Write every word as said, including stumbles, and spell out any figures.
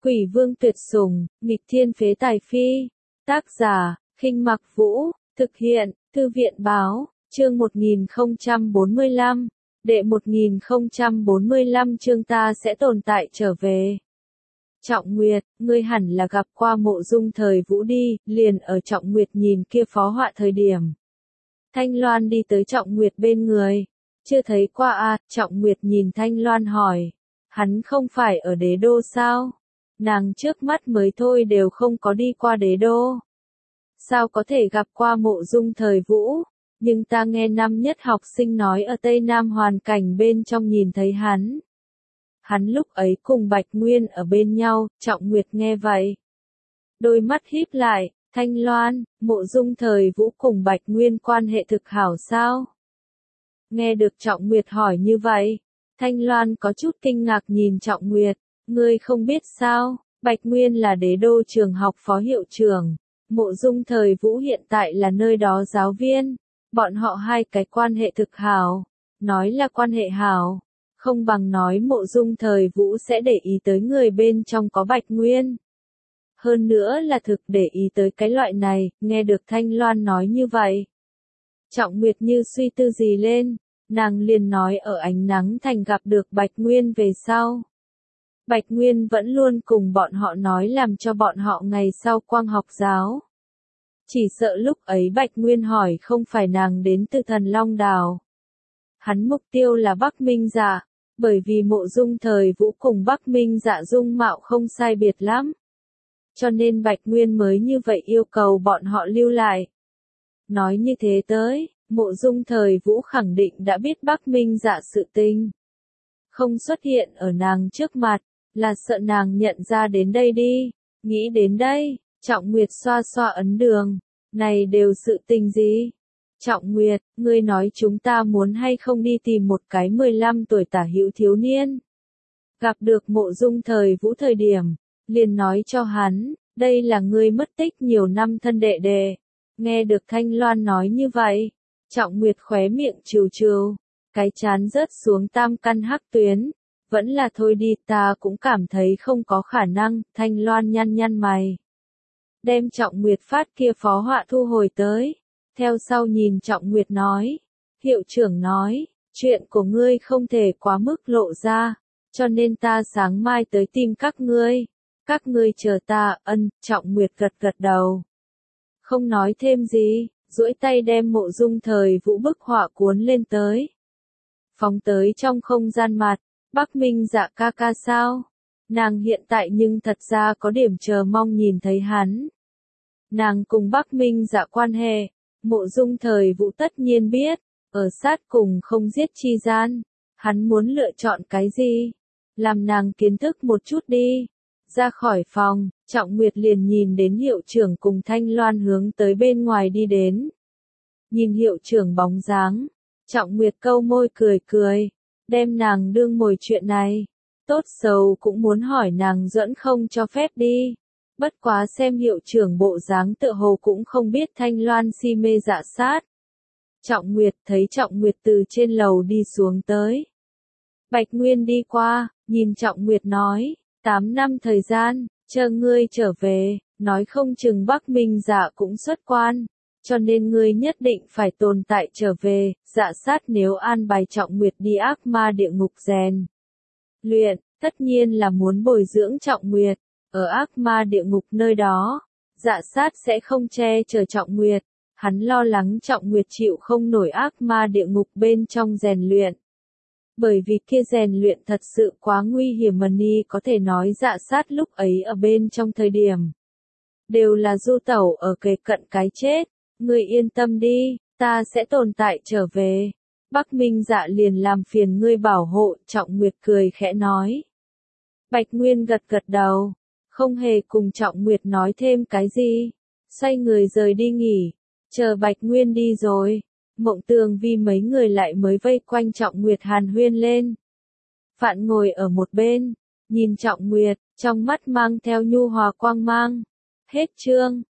Quỷ vương tuyệt sủng, nghịch thiên phế tài phi. Tác giả, Khinh Mặc Vũ, thực hiện, Thư viện báo, chương một nghìn không trăm bốn mươi lăm, đệ một nghìn không trăm bốn mươi lăm chương ta sẽ tồn tại trở về. Trọng Nguyệt, ngươi hẳn là gặp qua Mộ Dung thời Vũ đi, liền ở Trọng Nguyệt nhìn kia phó họa thời điểm. Thanh Loan đi tới Trọng Nguyệt bên người, chưa thấy qua à, Trọng Nguyệt nhìn Thanh Loan hỏi, hắn không phải ở đế đô sao? Nàng trước mắt mới thôi đều không có đi qua đế đô. Sao có thể gặp qua Mộ Dung thời Vũ, nhưng ta nghe năm nhất học sinh nói ở Tây Nam hoàn cảnh bên trong nhìn thấy hắn. Hắn lúc ấy cùng Bạch Nguyên ở bên nhau, Trọng Nguyệt nghe vậy. Đôi mắt híp lại, Thanh Loan, Mộ Dung thời Vũ cùng Bạch Nguyên quan hệ thực hảo sao? Nghe được Trọng Nguyệt hỏi như vậy, Thanh Loan có chút kinh ngạc nhìn Trọng Nguyệt, ngươi không biết sao, Bạch Nguyên là đế đô trường học phó hiệu trưởng, Mộ Dung thời Vũ hiện tại là nơi đó giáo viên, bọn họ hai cái quan hệ thực hảo, nói là quan hệ hảo, không bằng nói Mộ Dung thời Vũ sẽ để ý tới người bên trong có Bạch Nguyên. Hơn nữa là thực để ý tới cái loại này, nghe được Thanh Loan nói như vậy. Trọng Nguyệt như suy tư gì lên, nàng liền nói ở ánh nắng thành gặp được Bạch Nguyên về sau. Bạch Nguyên vẫn luôn cùng bọn họ nói làm cho bọn họ ngày sau quang học giáo. Chỉ sợ lúc ấy Bạch Nguyên hỏi không phải nàng đến từ Thần Long Đảo. Hắn mục tiêu là Bắc Minh Dạ, bởi vì Mộ Dung thời Vũ cùng Bắc Minh Dạ dung mạo không sai biệt lắm. Cho nên Bạch Nguyên mới như vậy yêu cầu bọn họ lưu lại. Nói như thế tới, Mộ Dung thời Vũ khẳng định đã biết Bắc Minh Dạ sự tình. Không xuất hiện ở nàng trước mặt, là sợ nàng nhận ra đến đây đi. Nghĩ đến đây, Trọng Nguyệt xoa xoa ấn đường. Này đều sự tình gì? Trọng Nguyệt, ngươi nói chúng ta muốn hay không đi tìm một cái mười lăm tuổi tả hữu thiếu niên. Gặp được Mộ Dung thời Vũ thời điểm, liền nói cho hắn, đây là ngươi mất tích nhiều năm thân đệ đệ. Nghe được Thanh Loan nói như vậy, Trọng Nguyệt khóe miệng trừ trừ, cái chán rớt xuống tam căn hắc tuyến. Vẫn là thôi đi, ta cũng cảm thấy không có khả năng. Thanh Loan nhăn nhăn mày, đem Trọng Nguyệt phát kia phó họa thu hồi tới. Theo sau nhìn Trọng Nguyệt nói, hiệu trưởng nói, chuyện của ngươi không thể quá mức lộ ra, cho nên ta sáng mai tới tìm các ngươi. Các ngươi chờ ta. Ân. Trọng Nguyệt gật gật đầu, không nói thêm gì, duỗi tay đem Mộ Dung thời Vũ bức họa cuốn lên tới. Phóng tới trong không gian mặt. Bắc Minh Dạ ca ca sao? Nàng hiện tại nhưng thật ra có điểm chờ mong nhìn thấy hắn. Nàng cùng Bắc Minh Dạ quan hệ, Mộ Dung thời Vũ tất nhiên biết, ở sát cùng không giết chi gian, hắn muốn lựa chọn cái gì? Làm nàng kiến thức một chút đi. Ra khỏi phòng, Trọng Nguyệt liền nhìn đến hiệu trưởng cùng Thanh Loan hướng tới bên ngoài đi đến. Nhìn hiệu trưởng bóng dáng, Trọng Nguyệt câu môi cười cười. Đem nàng đương mồi chuyện này, tốt xấu cũng muốn hỏi nàng dẫn không cho phép đi. Bất quá xem hiệu trưởng bộ dáng tựa hồ cũng không biết Thanh Loan si mê dạ sát. Trọng Nguyệt thấy Trọng Nguyệt từ trên lầu đi xuống tới. Bạch Nguyên đi qua, nhìn Trọng Nguyệt nói, tám năm thời gian, chờ ngươi trở về, nói không chừng Bắc Minh Dạ cũng xuất quan. Cho nên ngươi nhất định phải tồn tại trở về. Dạ sát nếu an bài Trọng Nguyệt đi ác ma địa ngục rèn luyện, tất nhiên là muốn bồi dưỡng Trọng Nguyệt. Ở ác ma địa ngục nơi đó, dạ sát sẽ không che chở Trọng Nguyệt. Hắn lo lắng Trọng Nguyệt chịu không nổi ác ma địa ngục bên trong rèn luyện. Bởi vì kia rèn luyện thật sự quá nguy hiểm mà ni có thể nói dạ sát lúc ấy ở bên trong thời điểm. Đều là du tẩu ở kề cận cái chết. Ngươi yên tâm đi, ta sẽ tồn tại trở về. Bắc Minh Dạ liền làm phiền ngươi bảo hộ. Trọng Nguyệt cười khẽ nói. Bạch Nguyên gật gật đầu, không hề cùng Trọng Nguyệt nói thêm cái gì, xoay người rời đi nghỉ. Chờ Bạch Nguyên đi rồi, Mộng Tường Vi mấy người lại mới vây quanh Trọng Nguyệt hàn huyên lên. Phạn ngồi ở một bên, nhìn Trọng Nguyệt, trong mắt mang theo nhu hòa quang mang. Hết chương.